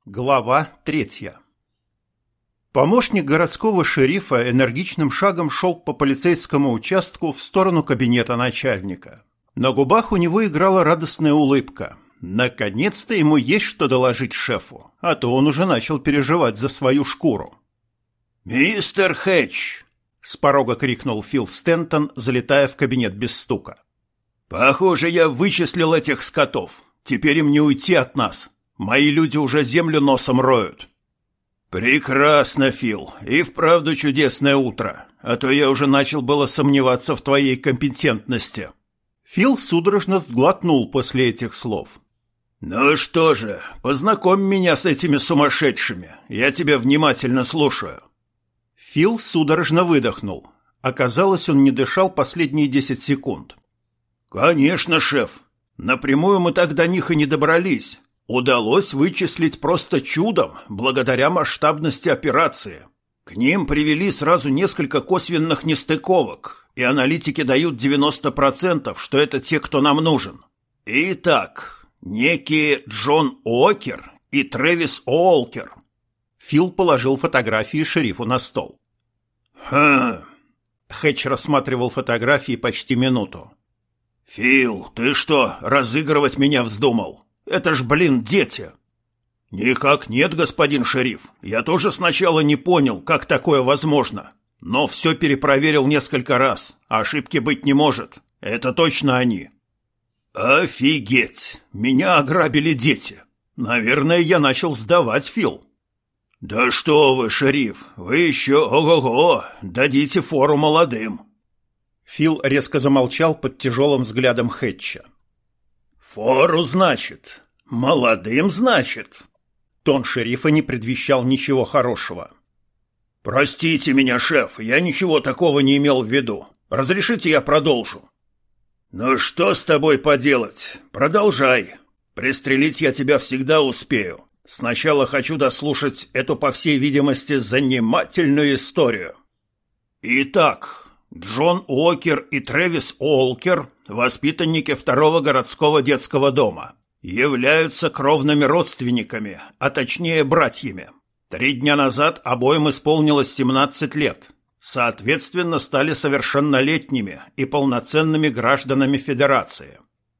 Глава 3. Помощник городского шерифа энергичным шагом шел по полицейскому участку в сторону кабинета начальника. На губах у него играла радостная улыбка. Наконец-то ему есть что доложить шефу, а то он уже начал переживать за свою шкуру. «Мистер Хэтч!» — с порога крикнул Фил Стентон, залетая в кабинет без стука. «Похоже, я вычислил этих скотов. Теперь им не уйти от нас. Мои люди уже землю носом роют». «Прекрасно, Фил, и вправду чудесное утро, а то я уже начал было сомневаться в твоей компетентности». Фил судорожно сглотнул после этих слов. «Ну что же, познакомь меня с этими сумасшедшими, я тебя внимательно слушаю». Фил судорожно выдохнул. Оказалось, он не дышал последние 10 секунд. «Конечно, шеф. Напрямую мы так до них и не добрались. Удалось вычислить просто чудом, благодаря масштабности операции. К ним привели сразу несколько косвенных нестыковок, и аналитики дают 90%, что это те, кто нам нужен. Итак, некие Джон Уокер и Трэвис Уолкер». Фил положил фотографии шерифу на стол. Хэтч рассматривал фотографии почти минуту. «Фил, ты что, разыгрывать меня вздумал? Это ж, дети!» «Никак нет, господин шериф. Я тоже сначала не понял, как такое возможно. Но все перепроверил несколько раз. Ошибки быть не может. Это точно они». «Офигеть! Меня ограбили дети. Наверное, я начал сдавать, Фил». «Да что вы, шериф, вы еще, ого-го, дадите фору молодым». Фил резко замолчал под тяжелым взглядом Хэтча. «Фору, значит? Молодым, значит?» Тон шерифа не предвещал ничего хорошего. «Простите меня, шеф, я ничего такого не имел в виду. Разрешите, я продолжу?» «Ну что с тобой поделать? Продолжай. Пристрелить я тебя всегда успею. Сначала хочу дослушать эту, по всей видимости, занимательную историю. Итак, Джон Уокер и Трэвис Уолкер, воспитанники 2-го городского детского дома, являются кровными родственниками, а точнее братьями. 3 дня назад обоим исполнилось 17 лет. Соответственно, стали совершеннолетними и полноценными гражданами Федерации.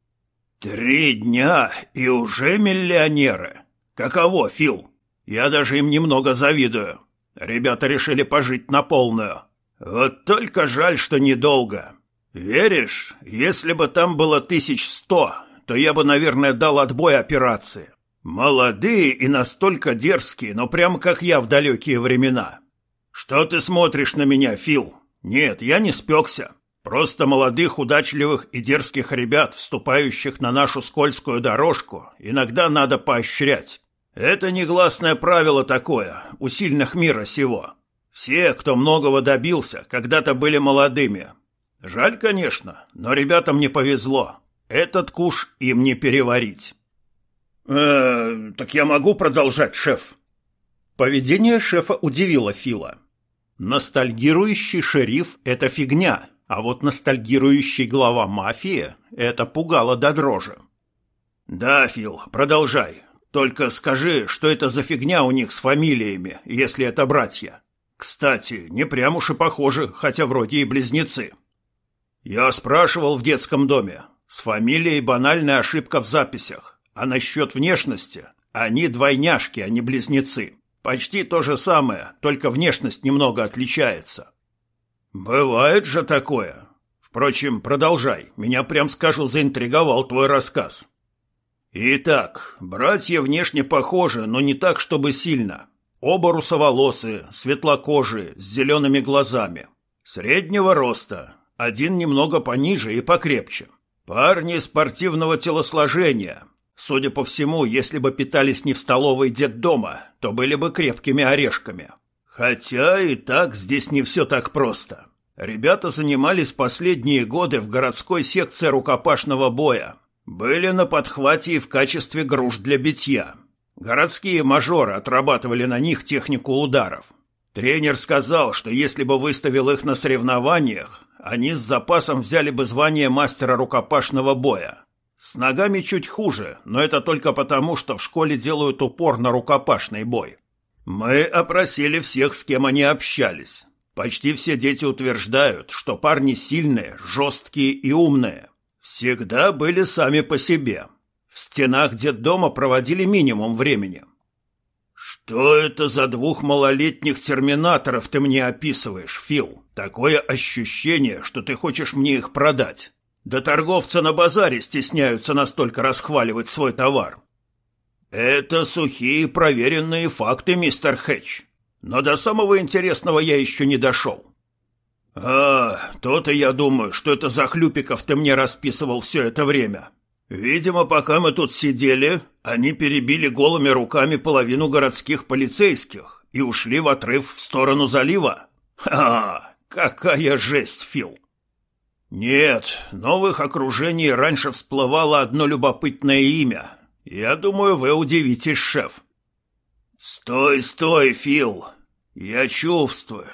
3 дня и уже миллионеры. Каково, Фил? Я даже им немного завидую. Ребята решили пожить на полную. Вот только жаль, что недолго. Веришь, если бы там было 1100, то я бы, наверное, дал отбой операции. Молодые и настолько дерзкие, но прямо как я в далекие времена. Что ты смотришь на меня, Фил? Нет, я не спекся. Просто молодых, удачливых и дерзких ребят, вступающих на нашу скользкую дорожку, иногда надо поощрять. Это негласное правило такое, у сильных мира сего. Все, кто многого добился, когда-то были молодыми. Жаль, конечно, но ребятам не повезло. Этот куш им не переварить. Так я могу продолжать, шеф?» Поведение шефа удивило Фила. Ностальгирующий шериф – это фигня, а вот ностальгирующий глава мафии – это пугало до дрожи. «Да, Фил, продолжай. Только скажи, что это за фигня у них с фамилиями, если это братья. Кстати, не прям уж и похожи, хотя вроде и близнецы». «Я спрашивал в детском доме. С фамилией банальная ошибка в записях. А насчет внешности? Они двойняшки, а не близнецы. Почти то же самое, только внешность немного отличается». «Бывает же такое. Впрочем, продолжай. Меня, прям скажу, заинтриговал твой рассказ». «Итак, братья внешне похожи, но не так, чтобы сильно. Оба русоволосые, светлокожие, с зелеными глазами. Среднего роста, один немного пониже и покрепче. Парни спортивного телосложения. Судя по всему, если бы питались не в столовой детдома, то были бы крепкими орешками. Хотя и так здесь не все так просто. Ребята занимались последние годы в городской секции рукопашного боя. Были на подхвате и в качестве груш для битья. Городские мажоры отрабатывали на них технику ударов. Тренер сказал, что если бы выставил их на соревнованиях, они с запасом взяли бы звание мастера рукопашного боя. С ногами чуть хуже, но это только потому, что в школе делают упор на рукопашный бой. Мы опросили всех, с кем они общались. Почти все дети утверждают, что парни сильные, жесткие и умные. Всегда были сами по себе. В стенах детдома проводили минимум времени. Что это за двух малолетних терминаторов ты мне описываешь, Фил? Такое ощущение, что ты хочешь мне их продать. Да торговцы на базаре стесняются настолько расхваливать свой товар. Это сухие проверенные факты, мистер Хэтч. Но до самого интересного я еще не дошел. То-то я думаю, что это за хлюпиков ты мне расписывал все это время. Видимо, пока мы тут сидели, они перебили голыми руками половину городских полицейских и ушли в отрыв в сторону залива. Какая жесть, Фил! Нет, но в их окружении раньше всплывало одно любопытное имя. Я думаю, вы удивитесь, шеф. Стой, Фил. Я чувствую,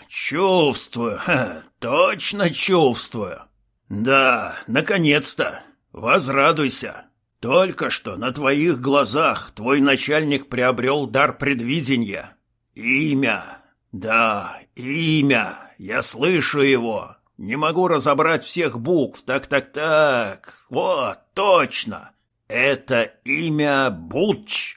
точно чувствую. Да, наконец-то. Возрадуйся. Только что на твоих глазах твой начальник приобрел дар предвидения. Имя. Да, имя. Я слышу его. Не могу разобрать всех букв. Так. Вот, точно. Это имя Бутч.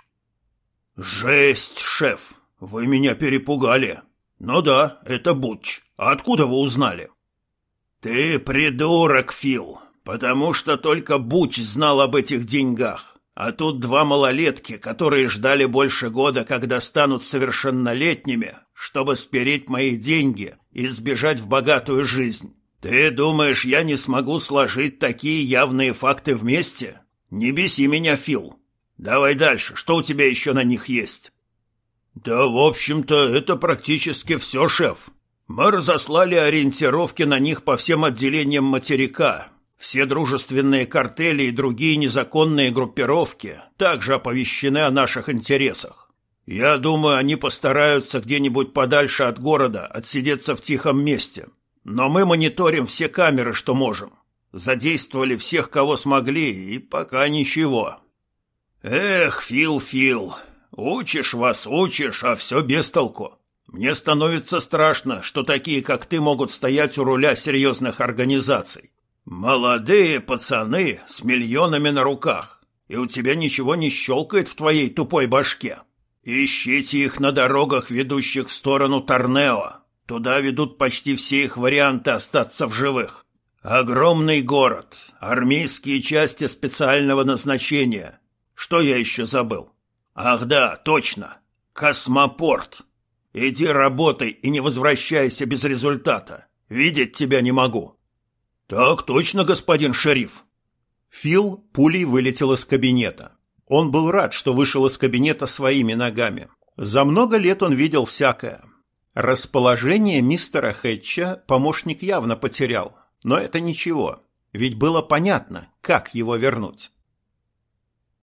Жесть, шеф. Вы меня перепугали. Ну да, это Бутч. А откуда вы узнали? Ты придурок, Фил. Потому что только Бутч знал об этих деньгах. А тут два малолетки, которые ждали больше года, когда станут совершеннолетними, чтобы спереть мои деньги и сбежать в богатую жизнь. Ты думаешь, я не смогу сложить такие явные факты вместе? Не беси меня, Фил. Давай дальше, что у тебя еще на них есть? Да, в общем-то, это практически все, шеф. Мы разослали ориентировки на них по всем отделениям материка. Все дружественные картели и другие незаконные группировки также оповещены о наших интересах. Я думаю, они постараются где-нибудь подальше от города отсидеться в тихом месте. Но мы мониторим все камеры, что можем. Задействовали всех, кого смогли, и пока ничего. Эх, Фил, учишь, а все без толку. Мне становится страшно, что такие, как ты, могут стоять у руля серьезных организаций. Молодые пацаны с миллионами на руках, и у тебя ничего не щелкает в твоей тупой башке. Ищите их на дорогах, ведущих в сторону Торнео. Туда ведут почти все их варианты остаться в живых. Огромный город, армейские части специального назначения. Что я еще забыл? Ах да, точно, космопорт. Иди работай и не возвращайся без результата. Видеть тебя не могу. Так точно, господин шериф. Фил пулей вылетел из кабинета. Он был рад, что вышел из кабинета своими ногами. За много лет он видел всякое. Расположение мистера Хэтча помощник явно потерял. Но это ничего, ведь было понятно, как его вернуть.